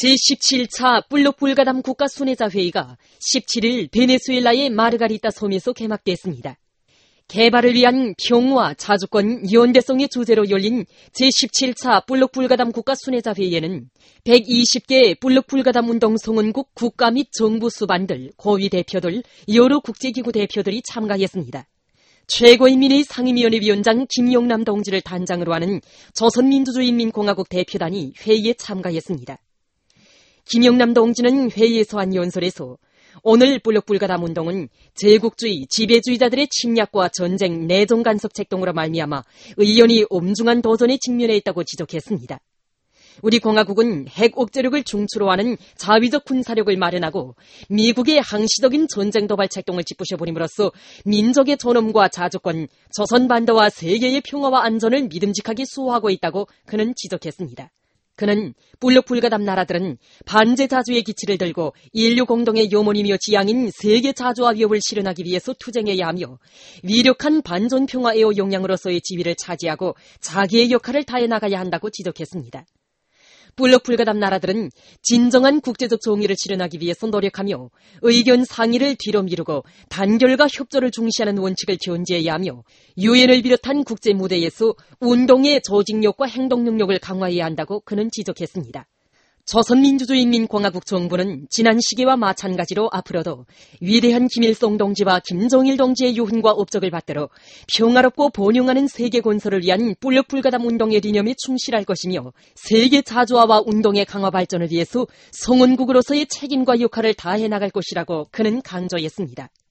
제17차 블록불가담 국가순회자회의가 17일 베네수엘라의 마르가리타 섬에서 개막됐습니다. 개발을 위한 평화, 자주권, 연대성의 주제로 열린 제17차 블록불가담 국가순회자회의에는 120개 블록불가담 운동성원국 국가 및 정부 수반들, 고위 대표들, 여러 국제기구 대표들이 참가했습니다. 최고인민회의 상임위원회 위원장 김용남 동지를 단장으로 하는 조선민주주의인민공화국 대표단이 회의에 참가했습니다. 김용남 동지는 회의에서 한 연설에서 오늘 블록불가담 운동은 제국주의, 지배주의자들의 침략과 전쟁, 내정 간섭 책동으로 말미암아 의연히 엄중한 도전에 직면해 있다고 지적했습니다. 우리 공화국은 핵 억제력을 중추로 하는 자위적 군사력을 마련하고 미국의 항시적인 전쟁 도발 책동을 짓부셔버림으로써 민족의 존엄과 자주권, 조선반도와 세계의 평화와 안전을 믿음직하게 수호하고 있다고 그는 지적했습니다. 그는 블록불가담 나라들은 반제자주의 기치를 들고 인류 공동의 요몬이며 지향인 세계 자주화 위협을 실현하기 위해서 투쟁해야 하며 위력한 반전 평화 애호 역량으로서의 지위를 차지하고 자기의 역할을 다해 나가야 한다고 지적했습니다. 블록불가담 나라들은 진정한 국제적 정의를 실현하기 위해서 노력하며 의견 상의를 뒤로 미루고 단결과 협조를 중시하는 원칙을 견지해야 하며 유엔을 비롯한 국제 무대에서 운동의 조직력과 행동 능력을 강화해야 한다고 그는 지적했습니다. 조선민주주의인민공화국 정부는 지난 시기와 마찬가지로 앞으로도 위대한 김일성 동지와 김정일 동지의 유훈과 업적을 받들어 평화롭고 번영하는 세계 건설을 위한 블록불가담 운동의理念에 충실할 것이며 세계 자주화와 운동의 강화 발전을 위해서 성원국으로서의 책임과 역할을 다해 나갈 것이라고 그는 강조했습니다.